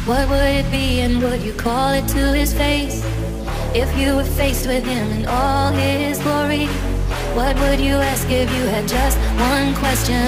What would it be and would you call it to his face? If you were faced with him in all his glory, what would you ask if you had just one question?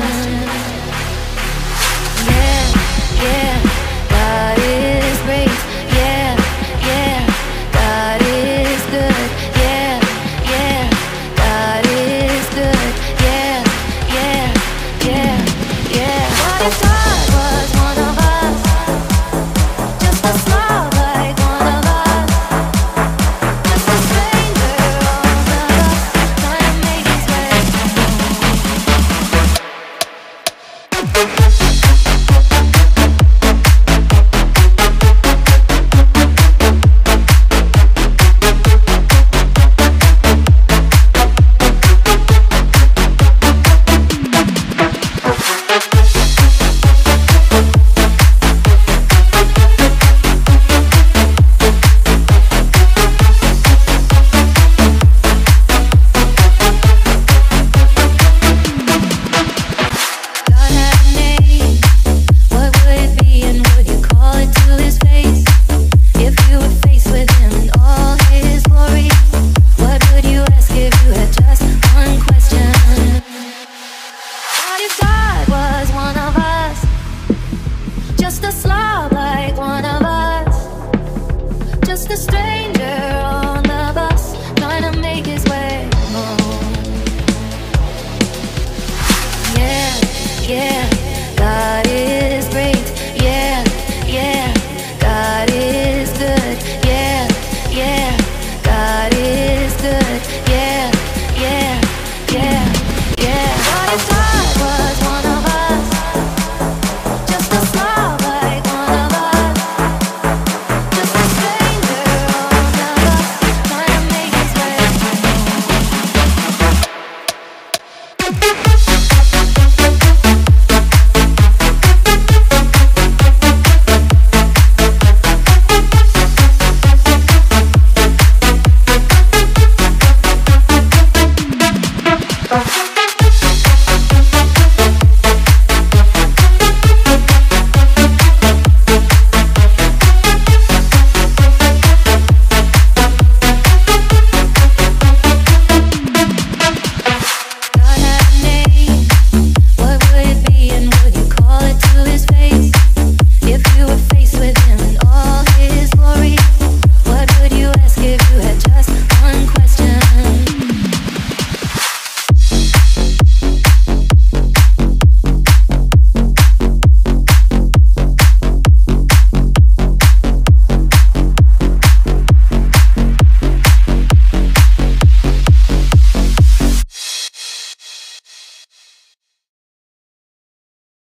Yeah, yeah, God is great. Yeah, yeah, God is good. Yeah, yeah, God is good. Yeah, yeah, yeah, yeah. What if God was one of us? Just a slob like one of us. Just a stranger on the bus, trying to make his way just a slob like one of us, just a stranger.